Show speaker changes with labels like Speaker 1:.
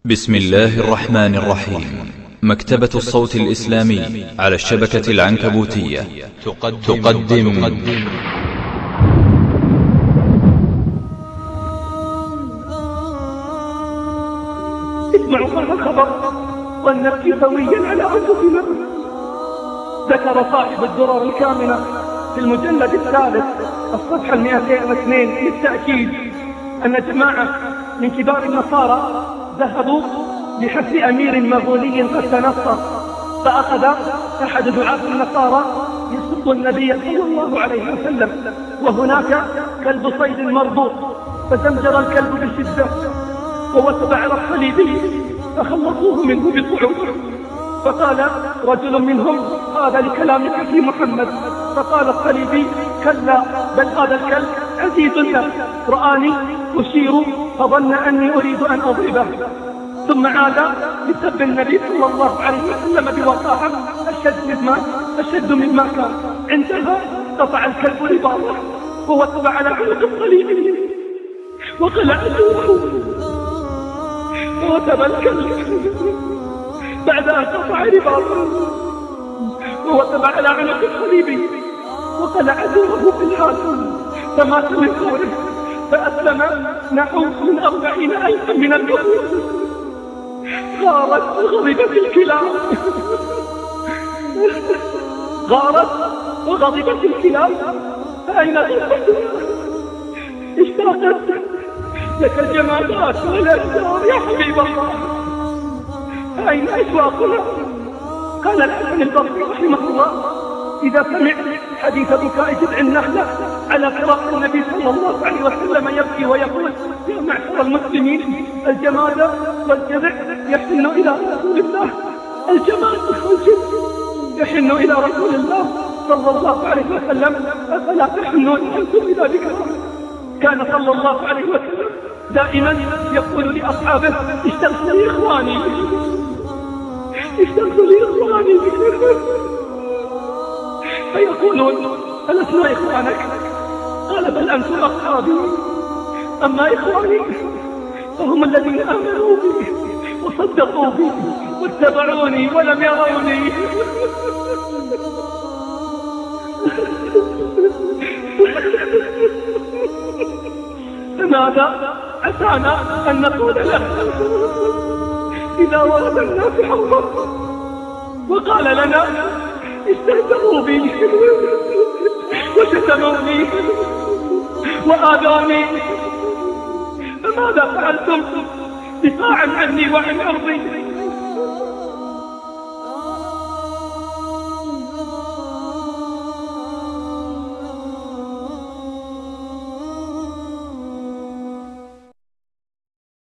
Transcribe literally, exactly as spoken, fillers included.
Speaker 1: بسم الله الرحمن الرحيم. مكتبة الصوت الإسلامي على الشبكة العنكبوتية تقدم, تقدم, تقدم
Speaker 2: اسمعوا هذا الخبر ولنبكي سويا على أنفسنا. ذكر صاحب الدرر الكامنة في المجلد الثالث الصفحة المئتين واثنين للتأكيد أن جماعة من كبار النصارى ذهبوا لحبس أمير مغولي قد تنصر، فأخذ أحد دعاة النصارى يسب النبي صلى الله عليه وسلم، وهناك كلب صيد مربوط، فزمجر الكلب بشدة ووثب على الصليبي فخلصوه منه بصعوبة. فقال رجل منهم: هذا لكلامك في محمد. فقال الصليبي: كلا، بل هذا الكلب عزيز له، رآني أشير فظن أني أريد أن أضربه، ثم عاد لسب النبي صلى الله عليه وسلم بوقاحة أشد مما أشد مما كان. عندها قطع الكلب رباطه ووثب على عنق الصليبي وقلع جوفه ووثب الكلب بعد أن قطع رباطه ووثب على عنق الصليبي وقلع جوفه في الحال، فمات من فوره، فأسلم نحو من أربعين ألفا من الكفر. غارت وغضبت الكلاب غارت وغضبت الكلاب فأين غضبتها؟ اشتاقت لك الجمالات والأشجار يا حبيب الله، فأين أشواقنا؟ قال الحسن البصري رحمه الله: إذا سمعت حديث بكاء جذع النخلة على فراق النبي صلى الله عليه وسلم يبكي ويقول: يا معشر المسلمين، الجماد والجذع يحن إلى رسول الله، الجماد والجذع يحن إلى رسول الله صلى الله عليه وسلم، أفلا تحنون أنتم إلى ذكره؟ كان صلى الله عليه وسلم دائما يقول لأصحابه: استغفروا لي إخواني، استغفروا لي إخواني، فيقولون: ألسنا إخوانك؟ قال: بل أنتم أصحابي، أما إخواني فهم الذين آمنوا بي وصدقوا بي واتبعوني ولم يروني. فماذا عسانا أن نقول له إذا ورد الناس حوضه وقال لنا: استهزئوا بي وشتموني وآذوني، فماذا فعلتم دفاعا عني وعن أرضي؟